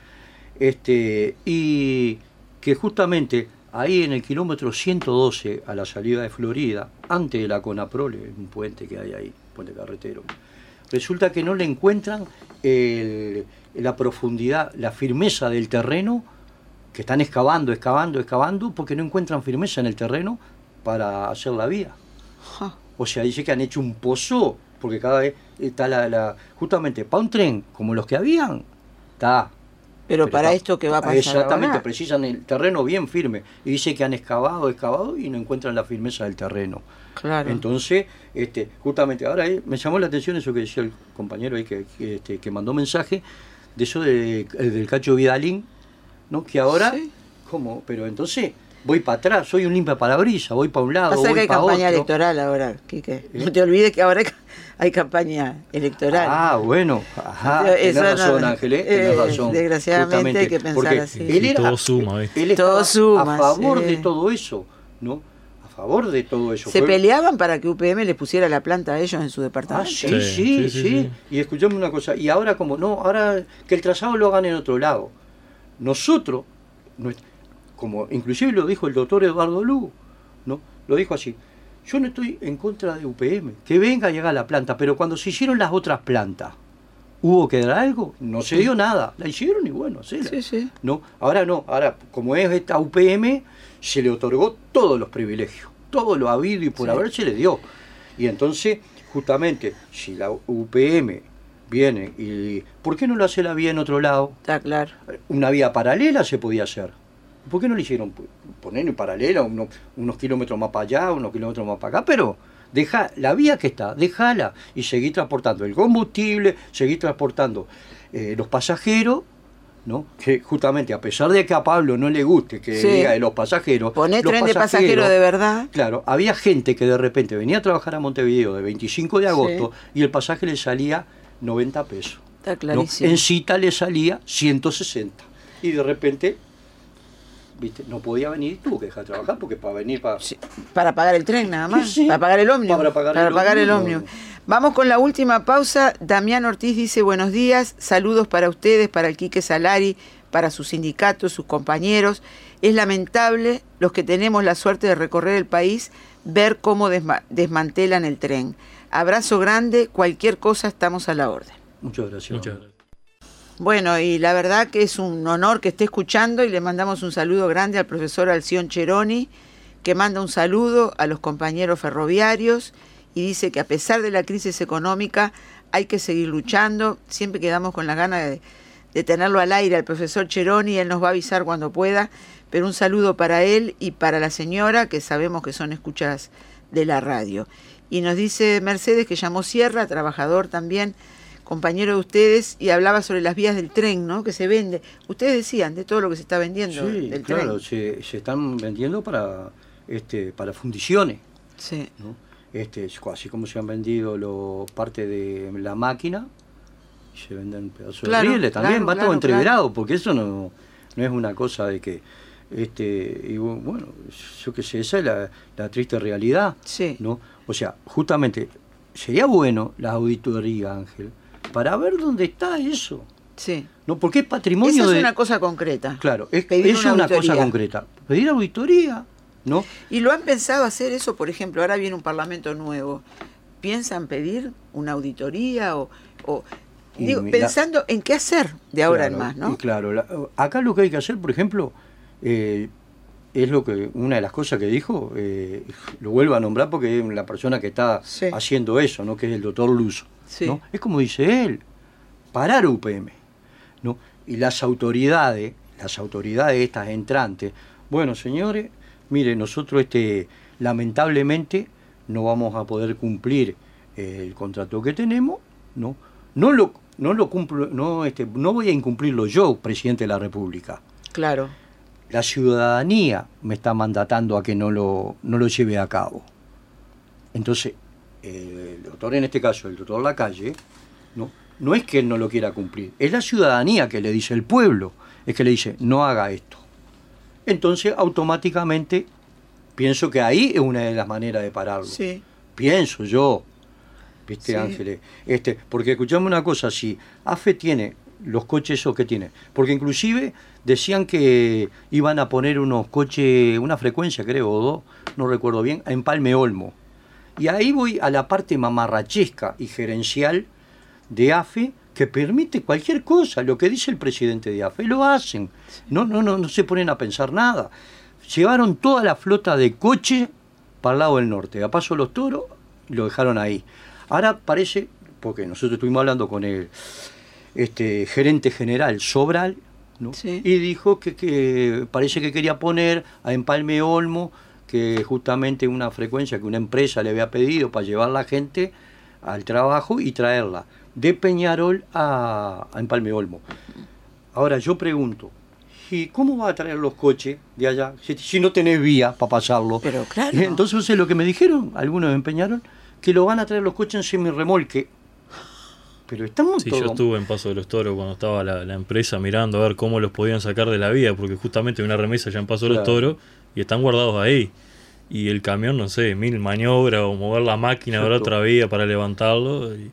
Este, y que justamente ahí en el kilómetro ciento doce, a la salida de Florida, antes de la Conaprole, un puente que hay ahí, puente carretero, resulta que no le encuentran el, la profundidad, la firmeza del terreno, que están excavando, excavando, excavando, porque no encuentran firmeza en el terreno para hacer la vía. Huh. O sea, dice que han hecho un pozo, porque cada vez está la, la justamente para un tren como los que habían, está. Pero, Pero para está, esto que va a pasar exactamente, ahora. Precisan el terreno bien firme. Y dice que han excavado, excavado y no encuentran la firmeza del terreno. Claro. Entonces, este, justamente, ahora eh, me llamó la atención eso que decía el compañero ahí que, que, este, que mandó mensaje, de eso de, del Cacho Vidalín, ¿no? Que ahora, sí. ¿cómo? Pero entonces voy para atrás, soy un limpia parabrisas, voy para un lado, Pasa voy que hay para campaña otro. electoral ahora, Quique. ¿Eh? No te olvides que ahora hay campaña electoral. Ah, bueno, ajá, tenés razón, no, Ángeles, tenés eh, razón. Desgraciadamente hay que pensar así. Él era, todo suma, ¿viste? Él todo suma, a favor sí. de todo eso, ¿no? A favor de todo eso. ¿Se Fue... peleaban para que U P M les pusiera la planta a ellos en su departamento? Ah, sí, sí, sí, sí, sí. sí. Y escuchame una cosa, y ahora como, no, ahora que el trazado lo hagan en otro lado. Nosotros, como inclusive lo dijo el doctor Eduardo Lu, ¿no? Lo dijo así, yo no estoy en contra de U P M, que venga y haga la planta, pero cuando se hicieron las otras plantas, ¿hubo que dar algo? No se dio nada, la hicieron y bueno, sí, sí, sí. ¿no? Ahora no, ahora como es esta U P M, se le otorgó todos los privilegios, todo lo habido y por sí. haber se le dio. Y entonces, justamente, si la U P M viene y... ¿Por qué no lo hace la vía en otro lado? Está claro. Una vía paralela se podía hacer. ¿Por qué no le hicieron poner en paralela unos, unos kilómetros más para allá, unos kilómetros más para acá? Pero deja la vía que está, déjala y seguir transportando el combustible, seguir transportando eh, los pasajeros, ¿no? Que justamente a pesar de que a Pablo no le guste que sí. diga de los pasajeros, poné los tren de pasajeros de verdad. Claro, había gente que de repente venía a trabajar a Montevideo de veinticinco de agosto sí. y el pasaje le salía noventa pesos. Está clarísimo. ¿No? En cita le salía ciento sesenta y de repente, viste, no podía venir y tuvo que dejar de trabajar porque para venir para sí, para pagar el tren nada más, sí, sí. para pagar el ómnibus, para pagar para el pagar el ómnibus. ómnibus. Vamos con la última pausa. Damián Ortiz dice buenos días, saludos para ustedes, para el Quique Salari, para sus sindicatos, sus compañeros. Es lamentable los que tenemos la suerte de recorrer el país, ver cómo desma- desmantelan el tren. Abrazo grande, cualquier cosa estamos a la orden. Muchas gracias. Muchas gracias. Bueno, y la verdad que es un honor que esté escuchando y le mandamos un saludo grande al profesor Alción Cheroni, que manda un saludo a los compañeros ferroviarios y dice que a pesar de la crisis económica hay que seguir luchando. Siempre quedamos con la gana de, de tenerlo al aire al profesor Cheroni, él nos va a avisar cuando pueda, pero un saludo para él y para la señora, que sabemos que son escuchas de la radio. Y nos dice Mercedes que llamó Sierra, trabajador también, compañero de ustedes, y hablaba sobre las vías del tren, ¿no? Que se vende. Ustedes decían de todo lo que se está vendiendo sí, del claro, tren. se, se están vendiendo para este para fundiciones. Sí. ¿No? Este, así como se han vendido los partes de la máquina, se venden pedazos claro, de rieles también, claro, va claro, todo entreverado, claro. porque eso no, no es una cosa de que este y bueno, yo qué sé, esa es la, la triste realidad, sí. ¿no? O sea, justamente sería bueno la auditoría, Ángel, para ver dónde está eso. Sí. No, porque es patrimonio Esa es de... una cosa concreta. Claro, es, Pedir es una una, auditoría. cosa concreta. Pedir auditoría, ¿no? ¿Y lo han pensado hacer eso? Por ejemplo, ahora viene un parlamento nuevo. ¿Piensan pedir una auditoría o, o digo, la, pensando en qué hacer de ahora claro, en más, ¿no? Y claro, la, acá lo que hay que hacer, por ejemplo, eh, es lo que una de las cosas que dijo, eh, lo vuelvo a nombrar porque es la persona que está sí. haciendo eso, ¿no? Que es el doctor Luso. Sí. ¿No? Es como dice él, parar U P M, ¿no? Y las autoridades, las autoridades estas entrantes, bueno, señores, mire, nosotros este lamentablemente no vamos a poder cumplir eh, el contrato que tenemos, ¿no? No lo no lo cumplo, no este no voy a incumplirlo yo, presidente de la República. Claro. La ciudadanía me está mandatando a que no lo no lo lleve a cabo. Entonces, el doctor, en este caso, el doctor Lacalle, ¿no? No es que él no lo quiera cumplir, es la ciudadanía que le dice, el pueblo, es que le dice, no haga esto. Entonces, automáticamente, pienso que ahí es una de las maneras de pararlo. Sí. Pienso yo, ¿viste, sí. Ángeles? Este, porque escuchame una cosa, si AFE tiene los coches esos que tiene, porque inclusive decían que iban a poner unos coches, una frecuencia creo, o dos, no recuerdo bien, en Palme Olmo. Y ahí voy a la parte mamarrachesca y gerencial de AFE, que permite cualquier cosa, lo que dice el presidente de AFE, lo hacen. No, no, no, no se ponen a pensar nada. Llevaron toda la flota de coches para el lado del norte, a Paso Los Toros, y lo dejaron ahí. Ahora parece, porque nosotros estuvimos hablando con el este, gerente general Sobral, ¿no? Sí. Y dijo que, que parece que quería poner a Empalme Olmo, que justamente una frecuencia que una empresa le había pedido para llevar la gente al trabajo y traerla de Peñarol a, a Empalme Olmo. Ahora yo pregunto, ¿y cómo va a traer los coches de allá si, si no tenés vía para pasarlo? Pero claro. Entonces lo que me dijeron algunos en Peñarol, que lo van a traer los coches en semirremolque. Pero estamos Sí, todos... yo estuve en Paso de los Toros cuando estaba la, la empresa mirando a ver cómo los podían sacar de la vía, porque justamente hay una remesa ya en Paso de los Claro. Toros y están guardados ahí. Y el camión, no sé, mil maniobras o mover la máquina a ver Exacto. otra vía para levantarlo. Y,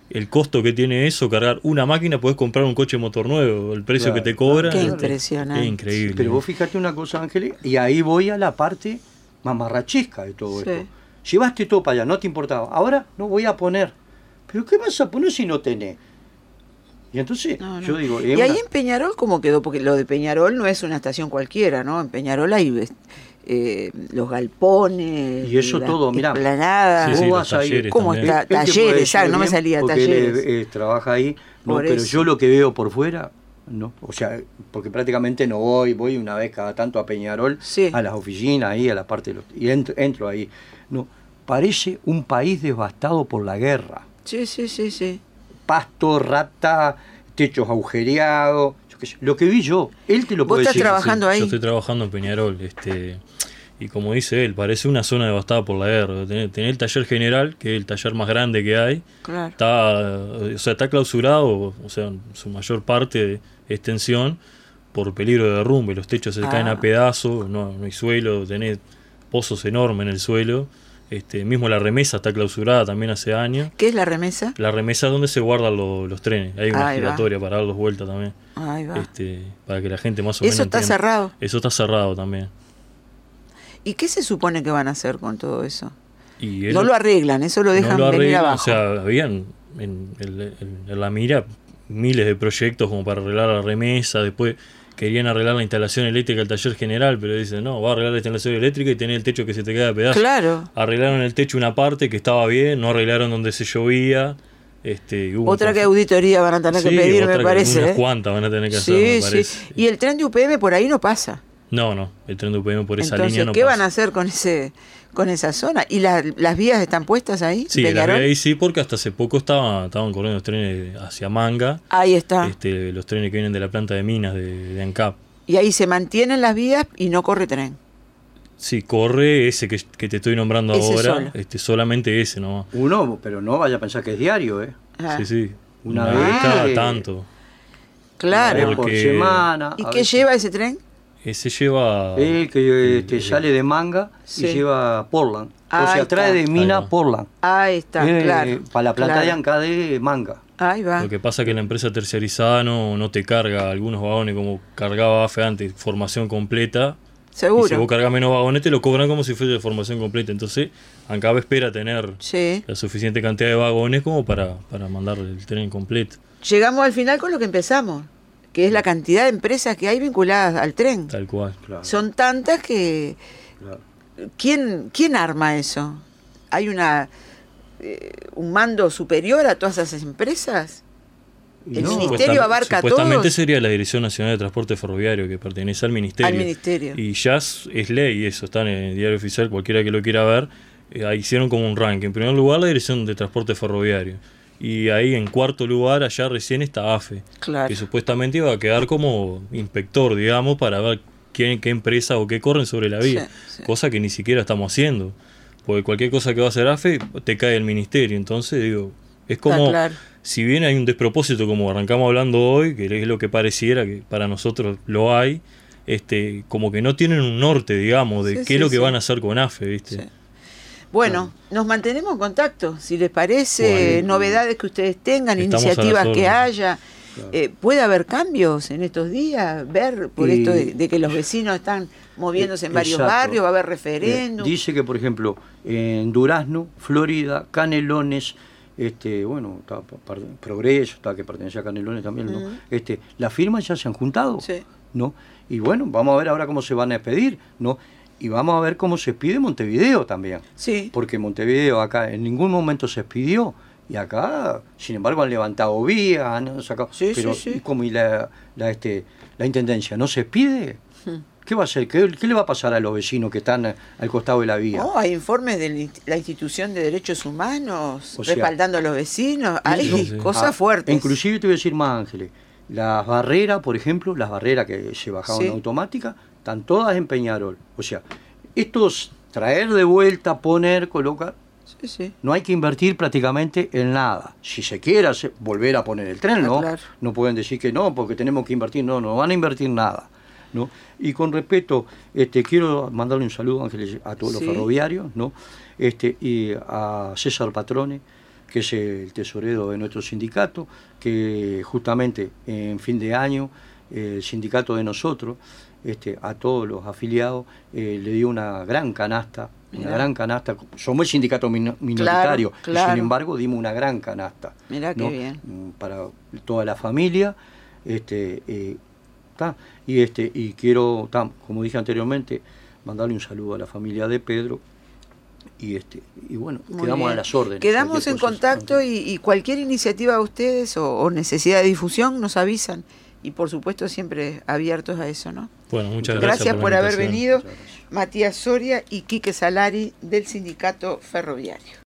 el costo que tiene eso, cargar una máquina, podés comprar un coche motor nuevo, el precio Claro. que te cobran. Qué impresionante. Es increíble. Pero vos fíjate una cosa, Ángeles, y ahí voy a la parte mamarrachesca de todo Sí. esto. Llevaste todo para allá, no te importaba. Ahora no voy a poner. ¿Pero qué vas a poner si no tenés? Y entonces, No, no. yo digo... es Y ahí una- en Peñarol, ¿cómo quedó? Porque lo de Peñarol no es una estación cualquiera, ¿no? En Peñarol hay eh, los galpones, Y eso las todo, mirá. esplanadas. Sí, Vos sí, vas los a ir- talleres ¿Cómo también. está? Él te puede Talleres, decir exacto, no me bien, salía porque él, talleres. eh, trabaja ahí, no, Por pero eso. yo lo que veo por fuera, no, o sea, porque prácticamente no voy, voy una vez cada tanto a Peñarol, Sí. a las oficinas ahí, a la parte de los, y entro, entro ahí. No, parece un país devastado por la guerra. Sí, sí, sí, sí. Pasto, rata, techos agujereados, yo qué sé, lo que vi yo, él te lo ¿Vos puede estás decir. trabajando ahí? Yo estoy trabajando en Peñarol, este, y como dice él, parece una zona devastada por la guerra. Tenés, tenés el taller general, que es el taller más grande que hay, Claro. está, o sea, está clausurado, o sea, su mayor parte de extensión por peligro de derrumbe. Los techos se Ah. caen a pedazos, no, no hay suelo, tenés pozos enormes en el suelo. Este, mismo la remesa está clausurada también hace años. ¿Qué es la remesa? La remesa es donde se guardan lo- los trenes. Hay una Ahí va. giratoria para darlos vuelta también. Ahí va. Este, para que la gente más o menos Eso está entienda. cerrado. Eso está cerrado también. ¿Y qué se supone que van a hacer con todo eso? Y él- No lo arreglan, eso lo dejan no lo venir arreglan, abajo. O sea, habían en, en- en- en la mira miles de proyectos como para arreglar la remesa. Después querían arreglar la instalación eléctrica del taller general, pero dicen, no, va a arreglar la instalación eléctrica y tener el techo que se te queda a pedazos. Claro. Arreglaron el techo una parte que estaba bien, no arreglaron donde se llovía. Este, y hubo Otra un que conf- auditoría van a tener que Sí, pedir, otra me que parece. unas ¿eh? cuantas van a tener que hacer, Sí, me sí. parece. Y el tren de U P M por ahí no pasa. No, no, el tren de U P M por esa Entonces, línea no ¿qué pasa. van a hacer con ese con esa zona? ¿Y la- las vías están puestas ahí? Sí, la Peñarol? vía ahí sí, porque hasta hace poco estaban, estaban corriendo los trenes hacia Manga, Ahí está. este, los trenes que vienen de la planta de minas de, de ANCAP. Y ahí se mantienen las vías y no corre tren. Sí, corre ese que, que te estoy nombrando Ese ahora, solo. este, solamente ese nomás. Uno, pero no vaya a pensar que es diario, ¿eh? Ah, Sí, sí. Una Una, vez vez cada que- tanto. Claro. Una vez por Porque- semana. ¿Y a qué veces. lleva ese tren? Ese lleva... El que este, el- sale de Manga Sí. y lleva Portland. Ahí o sea, está. trae de mina Ahí va. Portland. Ahí está, Eh, claro. Para la planta claro. de Anca de Manga. Ahí va. Lo que pasa es que la empresa terciarizada no, no te carga algunos vagones como cargaba A F E antes, formación completa. Y si Seguro. vos cargas menos vagones, te lo cobran como si fuese de formación completa. Entonces, ANCAP espera tener Sí. la suficiente cantidad de vagones como para, para mandar el tren completo. Llegamos al final con lo que empezamos, que es la cantidad de empresas que hay vinculadas al tren. Tal cual. Claro, Son tantas que... claro. ¿Quién, quién arma eso? ¿Hay una eh, un mando superior a todas esas empresas? Y El no, ministerio Supuestam- abarca a Supuestamente todos. sería la Dirección Nacional de Transporte Ferroviario, que pertenece al Ministerio. Al ministerio. Y ya es, es ley eso, está en el diario oficial, cualquiera que lo quiera ver. Eh, ahí hicieron como un ranking. En primer lugar, la Dirección de Transporte Ferroviario. Y ahí en cuarto lugar, allá recién está A F E, Claro. que supuestamente iba a quedar como inspector, digamos, para ver quién, qué empresa o qué corren sobre la vía. Sí, sí. Cosa que ni siquiera estamos haciendo. Porque cualquier cosa que va a hacer A F E, te cae el ministerio. Entonces, digo, es Está como... claro. Si bien hay un despropósito como arrancamos hablando hoy, que es lo que pareciera que para nosotros lo hay, este, como que no tienen un norte, digamos, de Sí, qué sí, es lo que sí. van a hacer con A F E, ¿viste? Sí. Bueno, nos mantenemos en contacto. Si les parece, Bueno. novedades que ustedes tengan, Estamos iniciativas a las que órdenes. haya. Eh, ¿Puede haber cambios en estos días? Ver por Y- esto de, de que los vecinos están moviéndose en varios Exacto. barrios, va a haber Eh, referéndum. dice que, por ejemplo, en Durazno, Florida, Canelones, este, bueno, está par- Progreso, está que pertenece a Canelones también, ¿no? Ujú. Este, las firmas ya se han juntado, Sí. ¿no? Y bueno, vamos a ver ahora cómo se van a despedir, ¿no? Y vamos a ver cómo se despide Montevideo también. Sí. Porque Montevideo acá en ningún momento se despidió. Y acá, sin embargo, han levantado vías, han sacado. Sí, pero, sí, sí. como y la, la, este, la intendencia no se despide, Hmm. ¿qué va a hacer? ¿Qué, qué le va a pasar a los vecinos que están eh, al costado de la vía? Oh, hay informes de la inst- la institución de derechos humanos O sea, respaldando a los vecinos. Hay sí, sí. cosas Ah, fuertes. Inclusive te voy a decir más, Ángeles. Las barreras, por ejemplo, las barreras que se bajaron Sí. en automática, están todas en Peñarol. O sea, estos traer de vuelta, poner, colocar, Sí, sí. no hay que invertir prácticamente en nada. Si se quiere hacer- volver a poner el tren, Ah, ¿no? claro. No pueden decir que no, porque tenemos que invertir. No, no van a invertir nada, ¿no? Y con respeto, este, quiero mandarle un saludo, Ángeles, a todos Sí. los ferroviarios, ¿no? Este, y a César Patrone, que es el tesorero de nuestro sindicato, que justamente en fin de año el sindicato de nosotros, este, a todos los afiliados, eh, le dio una gran canasta, una Mirá. gran canasta. Somos el sindicato min minoritario, claro, claro. Y sin embargo dimos una gran canasta. Mirá ¿no? qué bien. Para toda la familia, este, eh, ta, y este, y quiero, ta, como dije anteriormente, mandarle un saludo a la familia de Pedro. Y este y bueno, Muy quedamos bien. a las órdenes. Quedamos en cosa, contacto y, y cualquier iniciativa de ustedes o, o necesidad de difusión nos avisan. Y por supuesto siempre abiertos a eso, ¿no? Bueno, muchas gracias. Gracias por, por haber invitación. venido, Matías Soria y Quique Salari del Sindicato Ferroviario.